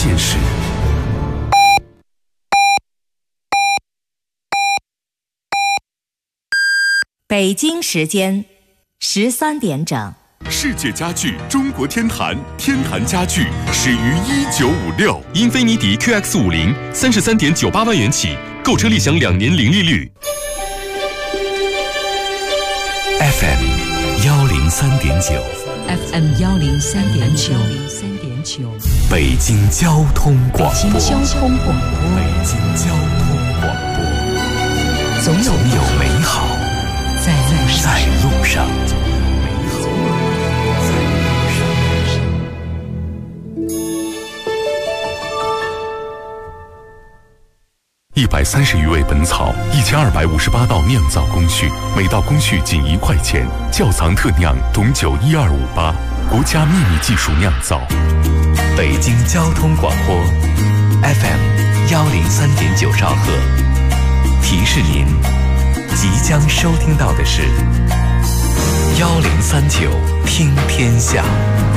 件事。 北京时间13点整。 世界家具中国天坛，天坛家具始于1956。英菲尼迪 QX50 33.98万元起，购车立享2年零利率。FM 103.9 FM 103.9 北京交通广播。 北京交通广播。 北京交通广播。总有美好在路上。130余味本草，1258道酿造工序，每道工序仅1块钱。窖藏特酿董酒12588，国家秘密技术酿造。北京交通广播 FM 103.9兆赫。提示您，即将收听到的是1039听天下。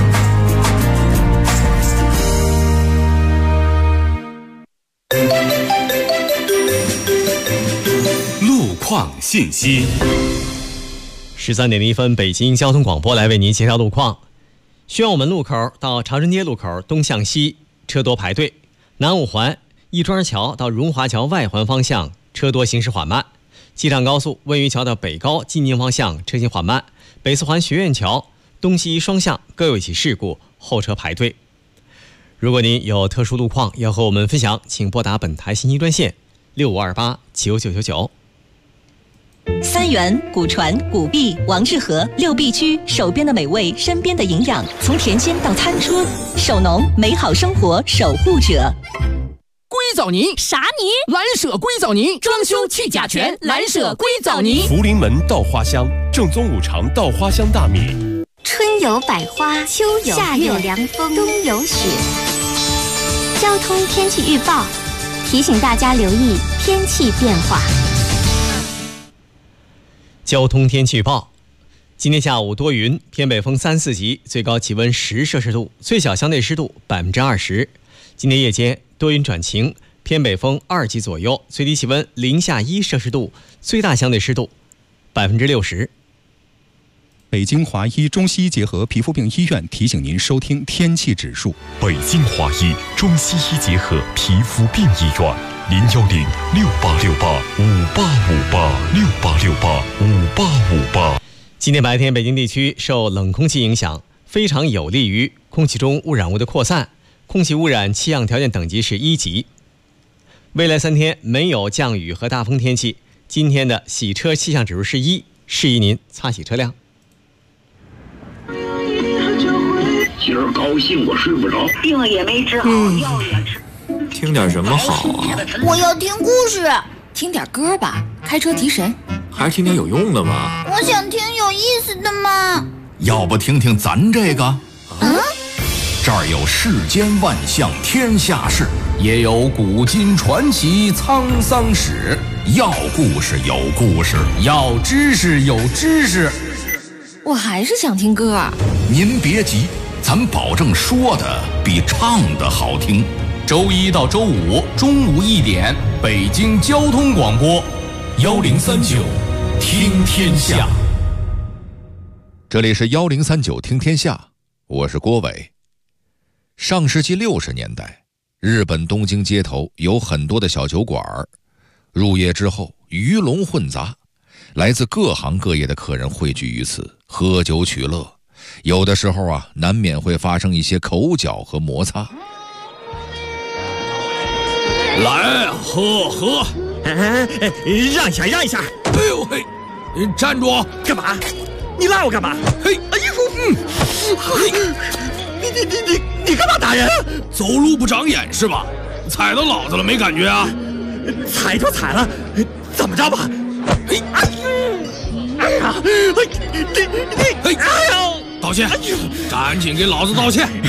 路况信息。 13点01分，北京交通广播来为您介绍路况。宣武门路口到长春街路口东向西车多排队，南五环亦庄桥到荣华桥外环方向车多行驶缓慢，机场高速温榆桥到北高进京方向车行缓慢，北四环学院桥东西双向各有一起事故，后车排队。如果您有特殊路况要和我们分享，请拨打本台信息专线6528-9999。 三元、古传、古壁、王致和6必居，手边的美味，身边的营养，从田间到餐桌，手农美好生活守护者。 硅藻泥啥泥？ 蓝舍硅藻泥，装修去甲醛，蓝舍硅藻泥。 福临门稻花香，正宗五常稻花香大米。 春有百花，秋有夏有凉风，冬有雪。交通天气预报提醒大家留意天气变化。 交通天气预报：今天下午多云，偏北风3、4级，最高气温10摄氏度，最小相对湿度20%。今天夜间多云转晴，偏北风2级左右，最低气温零下1摄氏度，最大相对湿度60%。 北京华医中西医结合皮肤病医院提醒您收听天气指数。 北京华医中西医结合皮肤病医院，010-6868-5858，6868-5858。 今天白天北京地区受冷空气影响，非常有利于空气中污染物的扩散，空气污染气象条件等级是1级。未来3天没有降雨和大风天气，今天的洗车气象指数是1，适宜您擦洗车辆。 今儿高兴我睡不着， 病也没治好，药也吃。 听点什么好啊？ 我要听故事。 听点歌吧，开车提神。 还是听点有用的吧。 我想听有意思的嘛。 要不听听咱这个？这儿有世间万象天下事，也有古今传奇沧桑史。要故事有故事，要知识有知识。 我还是想听歌。 您别急，咱保证说的比唱的好听。周1到周5中午1点，北京交通广播1039听天下。这里是1039听天下，我是郭伟。上世纪60年代，日本东京街头有很多的小酒馆，入夜之后鱼龙混杂，来自各行各业的客人汇聚于此，喝酒取乐。有的时候难免会发生一些口角和摩擦。 来，喝， 让一下，让一下。 哎呦嘿，站住！ 干嘛？你拉我干嘛？ 嘿， 哎呦，你干嘛打人？ 走路不长眼是吧？踩到老子了没感觉啊？ 踩就踩了，怎么着吧？ 嘿， 哎呀， 哎呀，道歉，赶紧给老子道歉！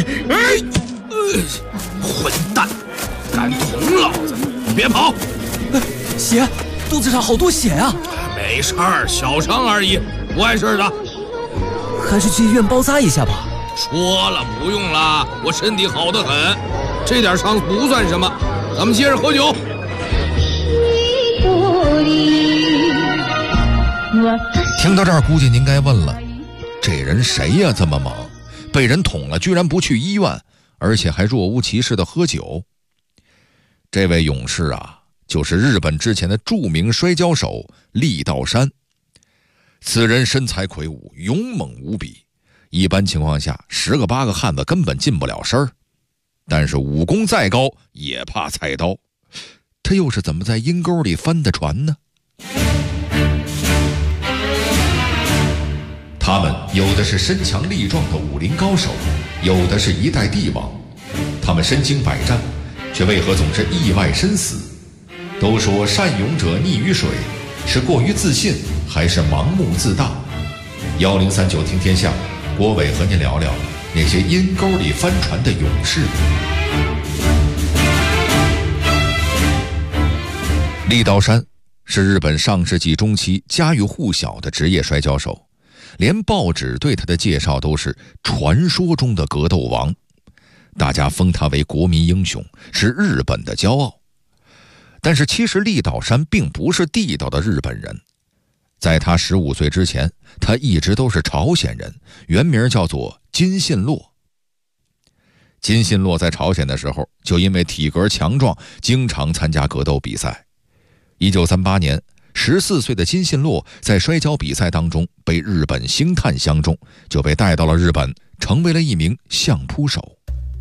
混蛋，敢捅老子！你别跑！ 血，肚子上好多血啊！ 没事儿，小伤而已，不碍事的。 还是去医院包扎一下吧。 说了不用了，我身体好得很。 这点伤不算什么，咱们接着喝酒。 听到这儿，估计您该问了，这人谁呀这么猛，被人捅了居然不去医院，而且还若无其事的喝酒。这位勇士啊，就是日本之前的著名摔跤手力道山。此人身材魁梧，勇猛无比，一般情况下10个8个汉子根本近不了身儿。但是武功再高也怕菜刀，他又是怎么在阴沟里翻的船呢？他们有的是身强力壮的武林高手，有的是一代帝王，他们身经百战，却为何总是意外身死？都说善勇者溺于水，是过于自信还是盲目自大？1039听天下，郭伟和您聊聊那些阴沟里翻船的勇士。力道山是日本上世纪中期家喻户晓的职业摔跤手，连报纸对他的介绍都是传说中的格斗王，大家封他为国民英雄，是日本的骄傲。但是其实力道山并不是地道的日本人，在他15岁之前，他一直都是朝鲜人，原名叫做金信洛。金信洛在朝鲜的时候，就因为体格强壮，经常参加格斗比赛。1938年，14岁的金信洛在摔跤比赛当中被日本星探相中，就被带到了日本，成为了一名相扑手。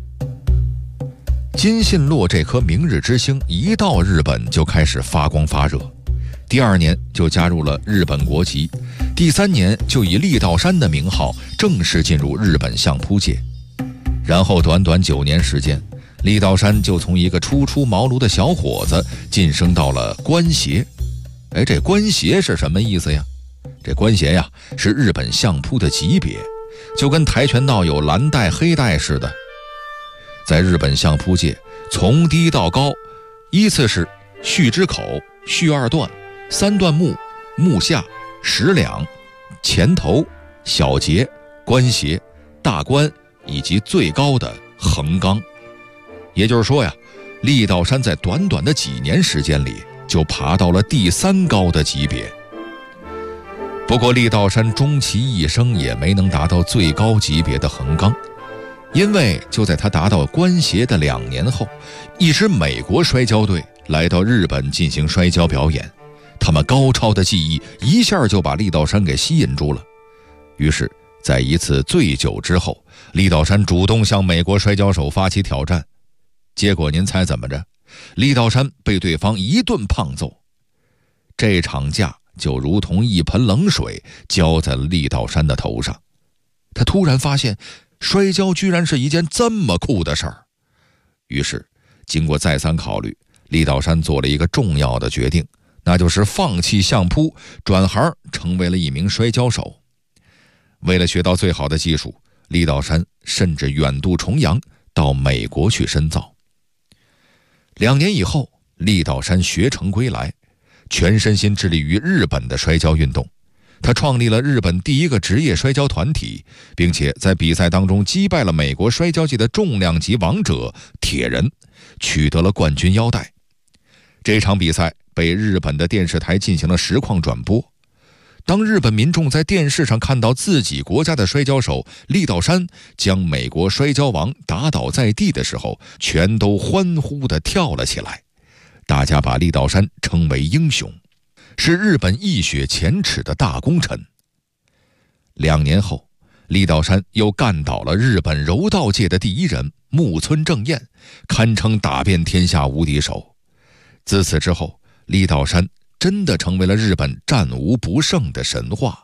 金信洛这颗明日之星一到日本就开始发光发热，第2年就加入了日本国籍，第3年就以力道山的名号正式进入日本相扑界。然后短短9年时间，力道山就从一个初出茅庐的小伙子晋升到了官协。这官协是什么意思呀？这官协呀，是日本相扑的级别，就跟跆拳道有蓝带黑带似的。在日本相扑界，从低到高依次是序之口、序2段、3段目、目下、10两、前头、小节、官协、大官以及最高的横纲。也就是说呀，力道山在短短的几年时间里就爬到了第3高的级别。不过力道山终其一生也没能达到最高级别的横纲，因为就在他达到官协的2年后，一支美国摔跤队来到日本进行摔跤表演，他们高超的技艺一下就把力道山给吸引住了。于是在一次醉酒之后，力道山主动向美国摔跤手发起挑战，结果您猜怎么着？力道山被对方一顿胖揍，这场架就如同一盆冷水浇在了力道山的头上。他突然发现摔跤居然是一件这么酷的事儿。于是经过再三考虑，力道山做了一个重要的决定，那就是放弃相扑，转行成为了一名摔跤手。为了学到最好的技术，力道山甚至远渡重洋到美国去深造。2年以后，力道山学成归来，全身心致力于日本的摔跤运动。他创立了日本第一个职业摔跤团体，并且在比赛当中击败了美国摔跤界的重量级王者铁人，取得了冠军腰带。这场比赛被日本的电视台进行了实况转播。当日本民众在电视上看到自己国家的摔跤手力道山将美国摔跤王打倒在地的时候，全都欢呼地跳了起来。大家把力道山称为英雄，是日本一雪前耻的大功臣。2年后，力道山又干倒了日本柔道界的第1人木村正彦，堪称打遍天下无敌手。自此之后，力道山真的成为了日本战无不胜的神话。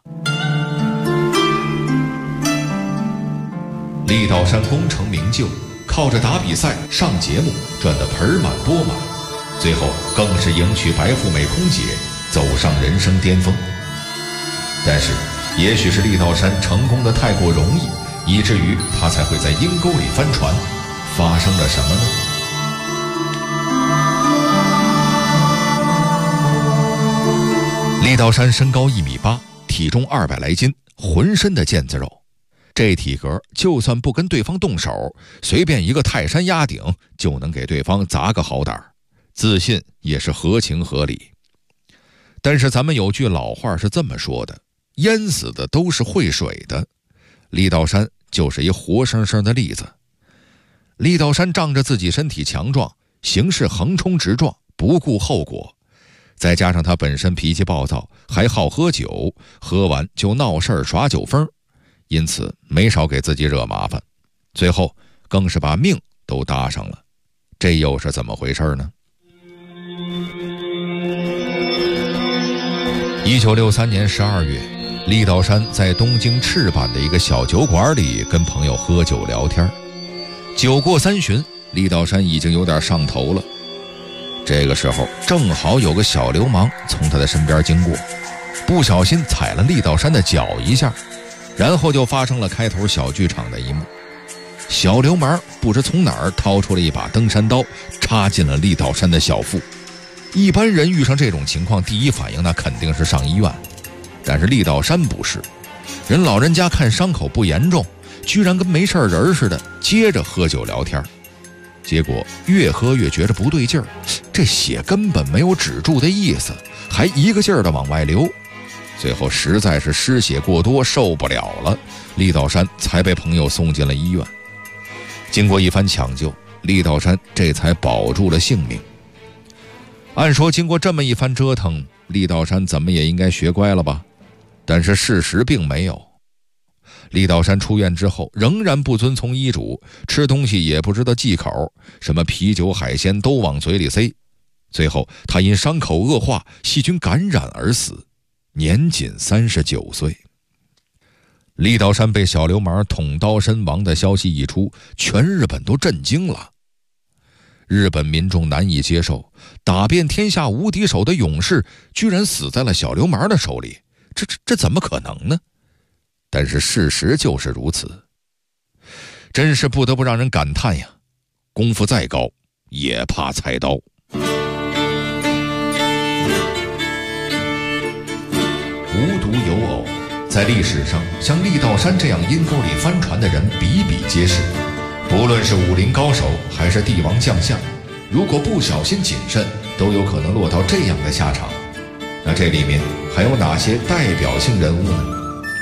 力道山功成名就，靠着打比赛上节目赚得盆满钵满，最后更是迎娶白富美空姐，走上人生巅峰。但是也许是力道山成功的太过容易，以至于他才会在阴沟里翻船。发生了什么呢？力道山身高1.8米，体重200来斤，浑身的腱子肉。 这体格就算不跟对方动手，随便一个泰山压顶就能给对方砸个好胆，自信也是合情合理。但是咱们有句老话是这么说的，淹死的都是会水的。力道山就是一活生生的例子。力道山仗着自己身体强壮，行事横冲直撞，不顾后果，再加上他本身脾气暴躁，还好喝酒，喝完就闹事儿耍酒疯，因此没少给自己惹麻烦，最后更是把命都搭上了。这又是怎么回事呢？1963年12月，力道山在东京赤坂的一个小酒馆里跟朋友喝酒聊天。酒过三巡，力道山已经有点上头了。这个时候正好有个小流氓从他的身边经过，不小心踩了力道山的脚一下，然后就发生了开头小剧场的一幕。小流氓不知从哪儿掏出了一把登山刀，插进了力道山的小腹。一般人遇上这种情况，第一反应那肯定是上医院，但是力道山不是，人老人家看伤口不严重，居然跟没事人似的，接着喝酒聊天。结果越喝越觉着不对劲儿，这血根本没有止住的意思，还一个劲儿的往外流。最后实在是失血过多，受不了了，力道山才被朋友送进了医院。经过一番抢救，力道山这才保住了性命。按说经过这么一番折腾，力道山怎么也应该学乖了吧？但是事实并没有。力道山出院之后仍然不遵从医嘱，吃东西也不知道忌口，什么啤酒海鲜都往嘴里塞。最后他因伤口恶化，细菌感染而死，年仅39岁。力道山被小流氓捅刀身亡的消息一出，全日本都震惊了。日本民众难以接受，打遍天下无敌手的勇士居然死在了小流氓的手里，这怎么可能呢？但是事实就是如此，真是不得不让人感叹呀，功夫再高也怕菜刀。无独有偶，在历史上像力道山这样阴沟里翻船的人比比皆是，不论是武林高手还是帝王将相，如果不小心谨慎，都有可能落到这样的下场。那这里面还有哪些代表性人物呢？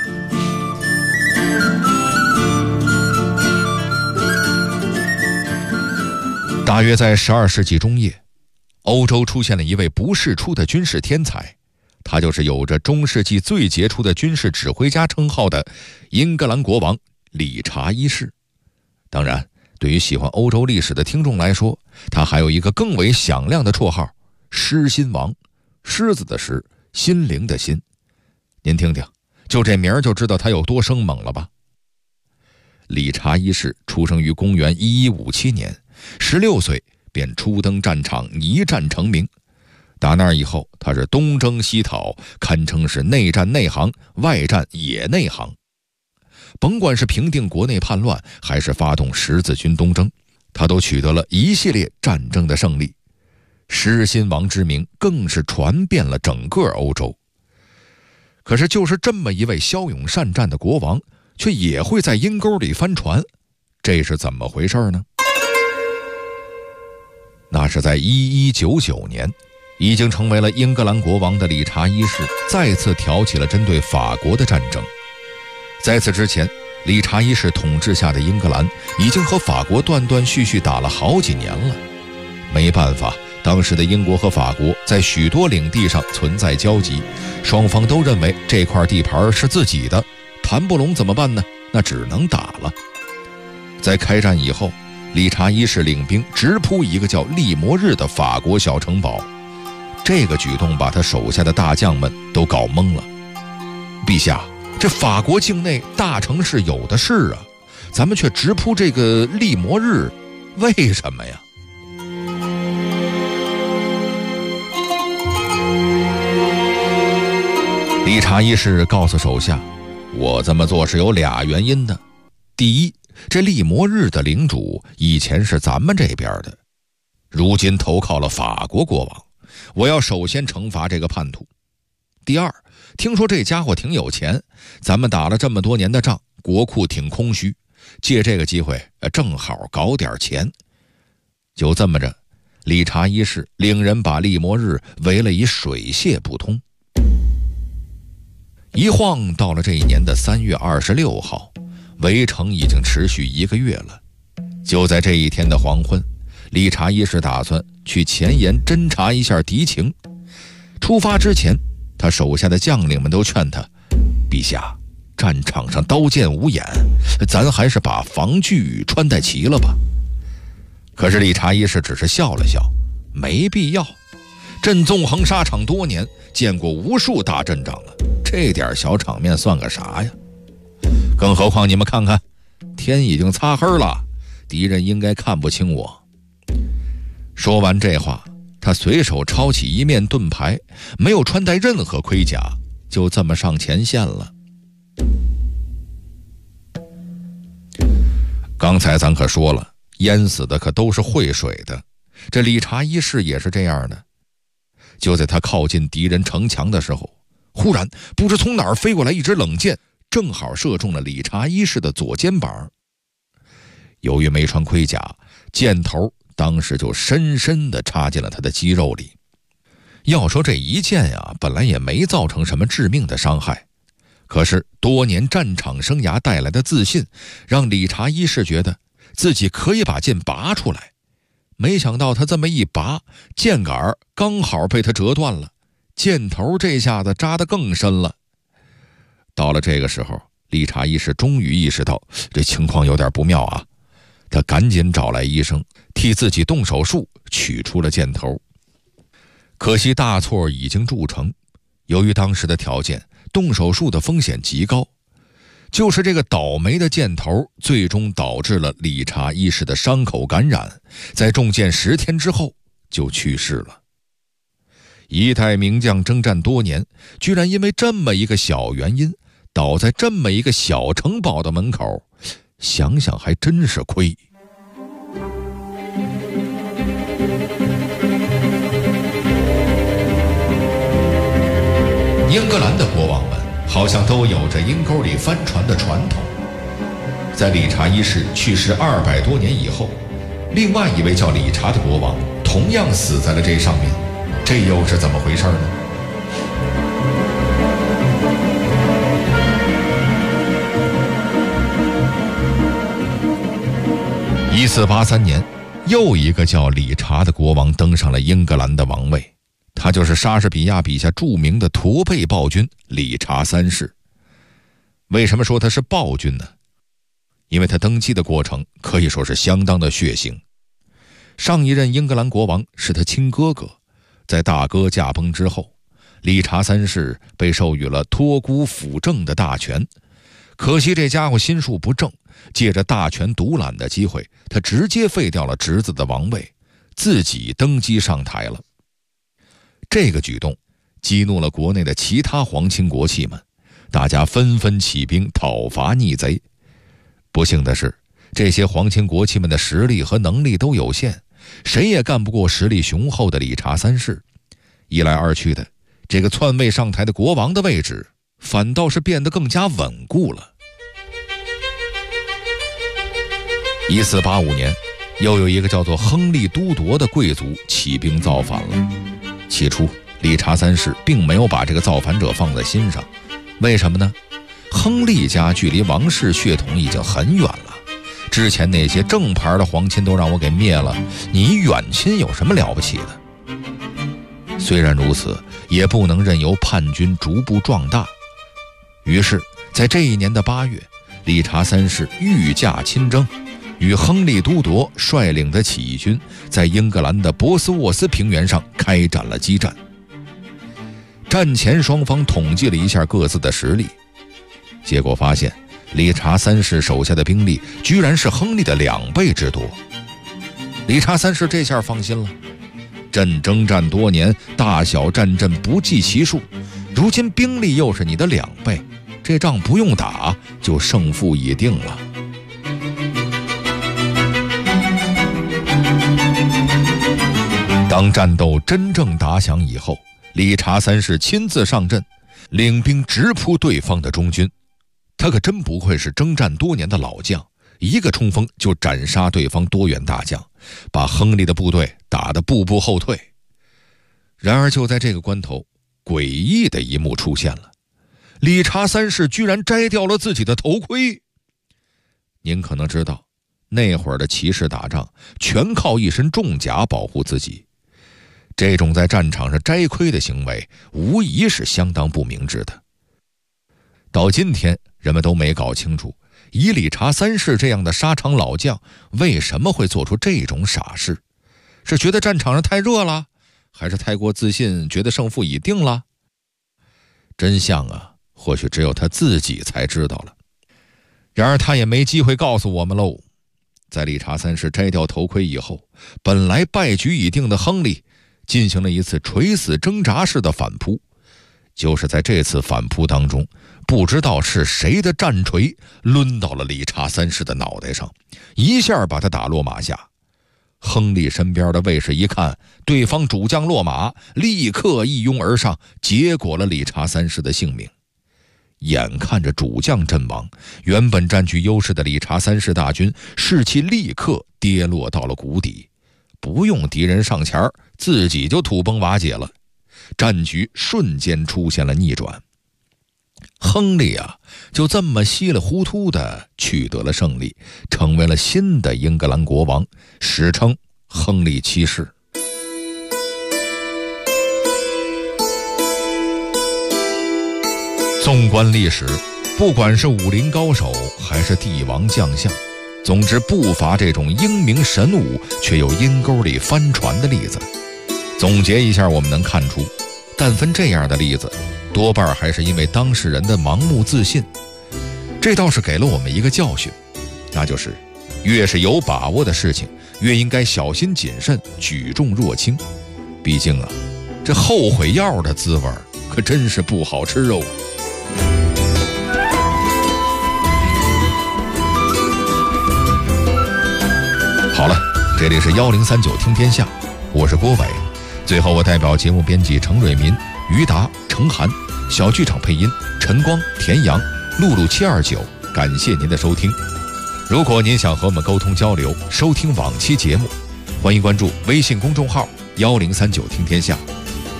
大约在12世纪中叶，欧洲出现了一位不世出的军事天才，他就是有着中世纪最杰出的军事指挥家称号的英格兰国王理查一世。当然，对于喜欢欧洲历史的听众来说，他还有一个更为响亮的绰号——狮心王。狮子的狮，心灵的心。您听听，就这名儿就知道他有多生猛了吧？理查一世出生于公元1157年，16岁便初登战场，一战成名。打那以后，他是东征西讨，堪称是内战内行，外战也内行。甭管是平定国内叛乱，还是发动十字军东征，他都取得了一系列战争的胜利。狮心王之名更是传遍了整个欧洲。可是就是这么一位骁勇善战的国王，却也会在阴沟里翻船，这是怎么回事呢？那是在1199年，已经成为了英格兰国王的理查一世再次挑起了针对法国的战争。在此之前，理查一世统治下的英格兰已经和法国断断续续打了好几年了。没办法，当时的英国和法国在许多领地上存在交集，双方都认为这块地盘是自己的，谈不拢怎么办呢？那只能打了。在开战以后，理查一世领兵直扑一个叫利摩日的法国小城堡，这个举动把他手下的大将们都搞懵了。陛下，这法国境内大城市有的是啊，咱们却直扑这个利摩日，为什么呀？理查一世告诉手下，我这么做是有俩原因的。第一，这利摩日的领主以前是咱们这边的，如今投靠了法国国王，我要首先惩罚这个叛徒。第二，听说这家伙挺有钱，咱们打了这么多年的仗， 国库挺空虚，借这个机会正好搞点钱。就这么着，理查一世领人把利摩日围了以水泄不通。一晃到了这一年的3月26号，围城已经持续1个月了。就在这一天的黄昏，理查一世打算去前沿侦察一下敌情。出发之前，他手下的将领们都劝他，陛下，战场上刀剑无眼，咱还是把防具穿戴齐了吧。可是理查一世只是笑了笑，没必要。朕纵横沙场多年，见过无数大阵仗了，这点小场面算个啥呀？更何况你们看看，天已经擦黑了，敌人应该看不清我。说完这话，他随手抄起一面盾牌，没有穿戴任何盔甲，就这么上前线了。刚才咱可说了，淹死的可都是会水的，这理查一世也是这样的。就在他靠近敌人城墙的时候，忽然不知从哪儿飞过来一支冷箭，正好射中了理查一世的左肩膀。由于没穿盔甲，箭头当时就深深地插进了他的肌肉里。要说这一箭啊，本来也没造成什么致命的伤害，可是多年战场生涯带来的自信，让理查一世觉得自己可以把剑拔出来。没想到他这么一拔，箭杆刚好被他折断了，箭头这下子扎得更深了。到了这个时候，理查一世终于意识到这情况有点不妙啊，他赶紧找来医生，替自己动手术取出了箭头。可惜大错已经铸成，由于当时的条件，动手术的风险极高。就是这个倒霉的箭头，最终导致了理查一世的伤口感染，在中箭10天之后就去世了。一代名将征战多年，居然因为这么一个小原因，倒在这么一个小城堡的门口，想想还真是亏。英格兰的国王们好像都有着阴沟里翻船的传统。在理查一世去世200多年以后，另外一位叫理查的国王同样死在了这上面，这又是怎么回事呢？1483年，又一个叫理查的国王登上了英格兰的王位，他就是莎士比亚笔下著名的驼背暴君理查三世。为什么说他是暴君呢？因为他登基的过程可以说是相当的血腥。上一任英格兰国王是他亲哥哥，在大哥驾崩之后，理查三世被授予了托孤辅政的大权。可惜这家伙心术不正，借着大权独揽的机会，他直接废掉了侄子的王位，自己登基上台了。这个举动激怒了国内的其他皇亲国戚们，大家纷纷起兵讨伐逆贼。不幸的是，这些皇亲国戚们的实力和能力都有限，谁也干不过实力雄厚的理查三世。一来二去的，这个篡位上台的国王的位置反倒是变得更加稳固了。1485年，又有一个叫做亨利都铎的贵族起兵造反了。起初，理查三世并没有把这个造反者放在心上，为什么呢？亨利家距离王室血统已经很远了，之前那些正牌的皇亲都让我给灭了，你远亲有什么了不起的？虽然如此，也不能任由叛军逐步壮大。于是在这一年的8月，理查三世御驾亲征，与亨利都铎率领的起义军在英格兰的博斯沃斯平原上开展了激战。战前双方统计了一下各自的实力，结果发现理查三世手下的兵力居然是亨利的2倍之多。理查三世这下放心了，朕征战多年，大小战阵不计其数，如今兵力又是你的2倍，这仗不用打就胜负已定了。当战斗真正打响以后，理查三世亲自上阵，领兵直扑对方的中军。 他可真不愧是征战多年的老将，一个冲锋就斩杀对方多员大将，把亨利的部队打得步步后退。然而就在这个关头，诡异的一幕出现了，理查三世居然摘掉了自己的头盔。您可能知道，那会儿的骑士打仗全靠一身重甲保护自己，这种在战场上摘盔的行为无疑是相当不明智的。到今天人们都没搞清楚，以理查三世这样的沙场老将为什么会做出这种傻事，是觉得战场上太热了，还是太过自信，觉得胜负已定了？真相啊，或许只有他自己才知道了。然而他也没机会告诉我们喽。在理查三世摘掉头盔以后，本来败局已定的亨利进行了一次垂死挣扎式的反扑。就是在这次反扑当中，不知道是谁的战锤抡到了理查三世的脑袋上，一下把他打落马下。亨利身边的卫士一看对方主将落马，立刻一拥而上，结果了理查三世的性命。眼看着主将阵亡，原本占据优势的理查三世大军士气立刻跌落到了谷底，不用敌人上前，自己就土崩瓦解了，战局瞬间出现了逆转。亨利啊，就这么稀里糊涂地取得了胜利，成为了新的英格兰国王，史称亨利七世。纵观历史，不管是武林高手还是帝王将相，总之不乏这种英明神武却又阴沟里翻船的例子。总结一下，我们能看出，但凡这样的例子，多半还是因为当事人的盲目自信。这倒是给了我们一个教训，那就是越是有把握的事情，越应该小心谨慎，举重若轻。毕竟啊，这后悔药的滋味可真是不好吃哦。好了，这里是1039听天下，我是郭伟。最后我代表节目编辑程蕊民、于达、程涵，小剧场配音陈光、田阳、露露729，感谢您的收听。如果您想和我们沟通交流，收听往期节目，欢迎关注微信公众号1039听天下。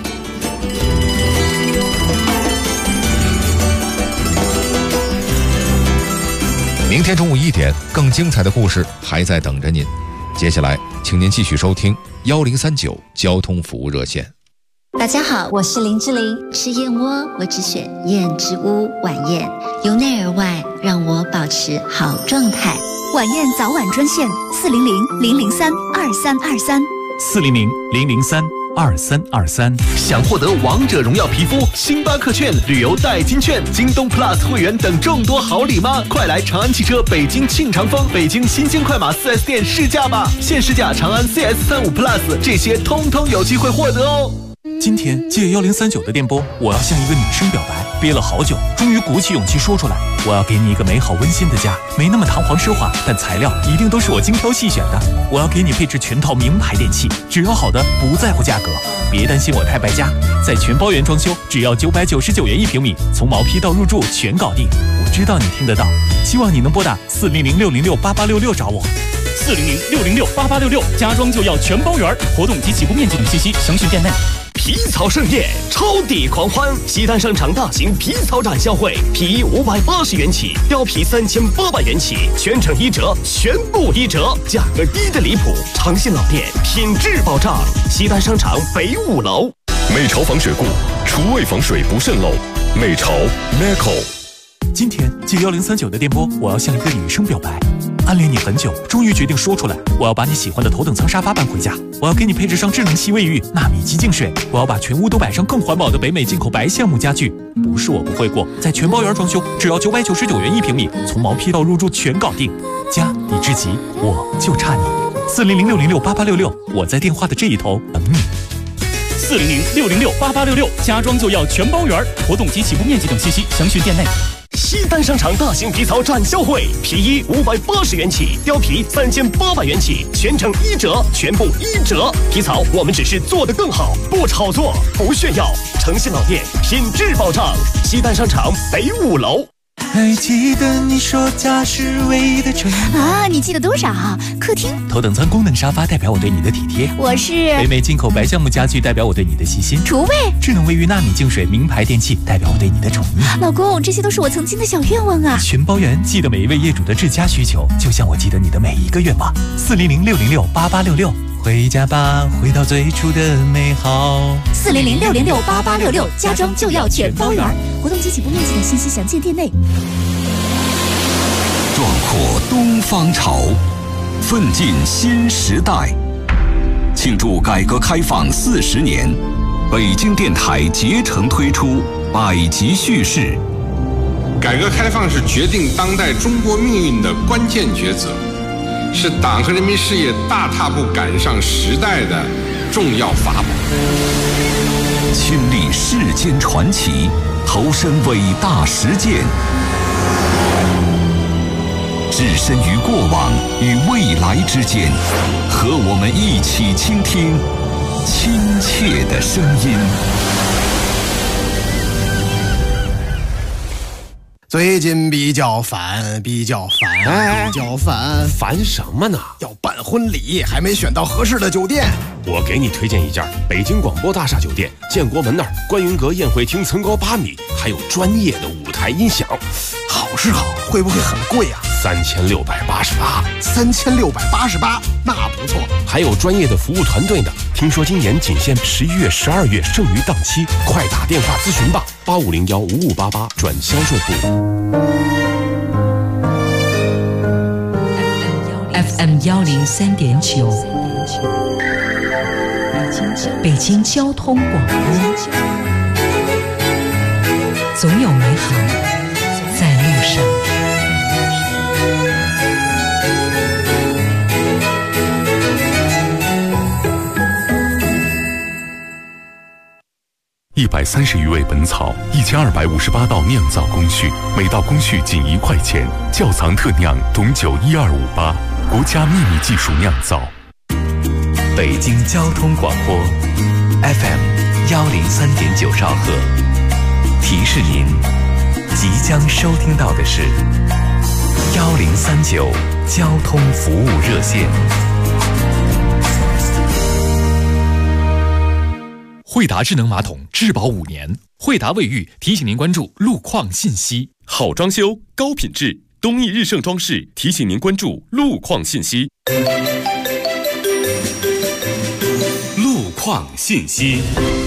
明天中午1点，更精彩的故事还在等着您。接下来请您继续收听1039交通服务热线。 大家好，我是林志玲。吃燕窝我只选燕之屋晚宴，由内而外让我保持好状态。 晚宴早晚专线400-003-2323 400-003-2323。 想获得王者荣耀皮肤、星巴克券、旅游代金券、京东 Plus 会员等众多好礼吗？快来长安汽车北京庆长丰、北京新兴快马 4S 店试驾吧！现试驾长安 CS35 Plus， 这些通通有机会获得哦。 今天借1039的电波，我要向一个女生表白，憋了好久，终于鼓起勇气说出来。我要给你一个美好温馨的家，没那么堂皇奢华，但材料一定都是我精挑细选的。我要给你配置全套名牌电器，只要好的，不在乎价格。别担心我太败家，在全包圆装修，只要999元1平米，从毛坯到入住全搞定。我知道你听得到，希望你能拨打400-606-8866找我。 400-606-8866，家装就要全包圆，活动及起步面积等信息详询店内。 皮草盛宴，超抵狂欢！西单商场大型皮草展销会，皮衣580元起，貂皮3800元起，全程1折，全部1折，价格低的离谱。诚信老店，品质保障。西单商场北5楼。 美潮防水固，厨卫防水不渗漏。美潮 Meco。 今天借1039的电波，我要向一个女生表白。暗恋你很久，终于决定说出来。我要把你喜欢的头等舱沙发搬回家，我要给你配置上智能洗卫浴、纳米机净水，我要把全屋都摆上更环保的北美进口白橡木家具。不是我不会过，在全包圆装修，只要999元1平米，从毛坯到入住全搞定。家已至齐，我就差你。400-606-8866，我在电话的这一头等你。 400-606-8866，家装就要全包圆，活动及起步面积等信息详询店内。 西单商场大型皮草展销会，皮衣580元起，貂皮3800元起，全程1折，全部1折。皮草我们只是做得更好，不炒作，不炫耀。诚信老店，品质保障。西单商场北5楼。 还记得你说家是唯一的纯啊，你记得多少？客厅头等舱功能沙发代表我对你的体贴， 我是北美进口白橡木家具代表我对你的细心， 厨卫智能卫浴纳米净水名牌电器代表我对你的宠溺。 老公，这些都是我曾经的小愿望啊！ 全包圆，记得每一位业主的至佳需求，就像我记得你的每一个愿望。400-606-8866，回家吧，回到最初的美好。 400-606-8866，家装就要全包圆。活动及起步面积等信息详见店内。 壮阔东方潮，奋进新时代。庆祝改革开放40年，北京电台竭诚推出百集叙事。 改革开放是决定当代中国命运的关键抉择，是党和人民事业大踏步赶上时代的重要法宝。 亲历世间传奇，投身伟大实践，置身于过往与未来之间，和我们一起倾听亲切的声音。 最近比较烦， 烦什么呢？ 要办婚礼，还没选到合适的酒店。 我给你推荐一家北京广播大厦酒店，建国门那儿观云阁宴会厅层高8米，还有专业的舞台音响。 好是好，会不会很贵啊 ？3688。 3688，那不错。 还有专业的服务团队呢。听说今年仅限11月、12月剩余档期，快打电话咨询吧，8501-5588转销售部。 FM 103.9，北京交通广播，总有美好在路上。 130余味本草，1258道酿造工序，每道工序仅1块钱。窖藏特酿董酒12588，国家秘密技术酿造。 北京交通广播 FM 103.9兆赫，提示您，即将收听到的是1039交通服务热线。 惠达智能马桶质保5年，惠达卫浴提醒您关注路况信息。 好装修，高品质，东义日盛装饰提醒您关注路况信息。 路况信息。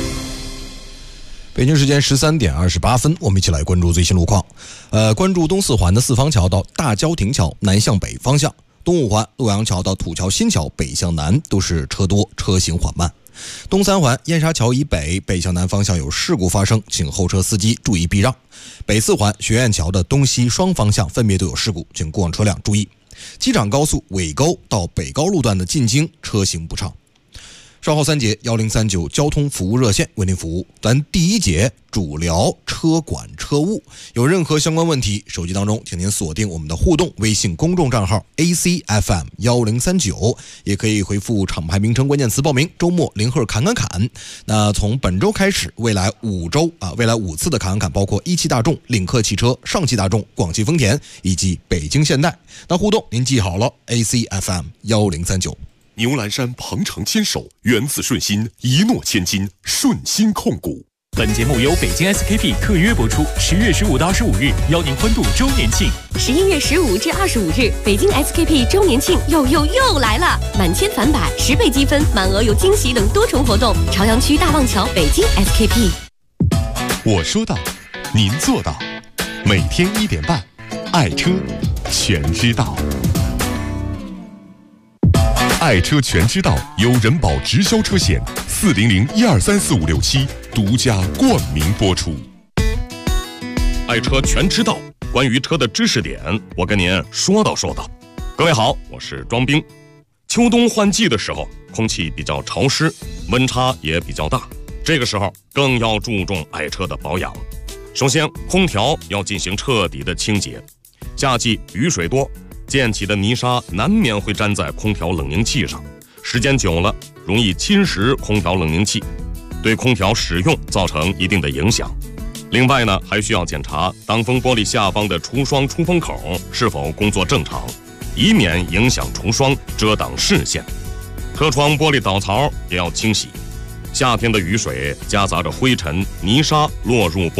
北京时间13点28分，我们一起来关注最新路况。关注东四环的四方桥到大郊亭桥南向北方向，东五环洛阳桥到土桥新桥北向南都是车多，车行缓慢。东三环燕莎桥以北北向南方向有事故发生，请后车司机注意避让。北四环学院桥的东西双方向分别都有事故，请过往车辆注意。机场高速尾沟到北高路段的进京车行不畅。稍后3节1039交通服务热线为您服务。咱第1节主聊车管车务，有任何相关问题，手机当中请您锁定我们的互动微信公众账号 ACFM 1039，也可以回复厂牌名称关键词报名，周末零赫侃。那从本周开始，未来5次的侃，包括一汽大众、领克汽车、上汽大众、广汽丰田以及北京现代。那互动您记好了 ACFM 1039。 牛栏山鹏程牵手，缘自顺心，一诺千金，顺心控股。 本节目由北京 SKP 特约播出，10月15到25日邀您欢度周年庆。 11月15至25日，北京 SKP 周年庆又来了！满千返百，10倍积分，满额有惊喜等多重活动。朝阳区大望桥北京 SKP。 我说到，您做到。每天1点半，爱车全知道。爱车全知道由人保直销车险400-1234567独家冠名播出。 爱车全知道，关于车的知识点，我跟您说道。各位好，我是庄兵。秋冬换季的时候，空气比较潮湿，温差也比较大，这个时候更要注重爱车的保养。首先，空调要进行彻底的清洁。夏季雨水多，溅起的泥沙难免会粘在空调冷凝器上，时间久了容易侵蚀空调冷凝器，对空调使用造成一定的影响。 另外呢，还需要检查挡风玻璃下方的除霜出风口是否工作正常，以免影响除霜遮挡视线。车窗玻璃倒槽也要清洗。夏天的雨水夹杂着灰尘、泥沙落入玻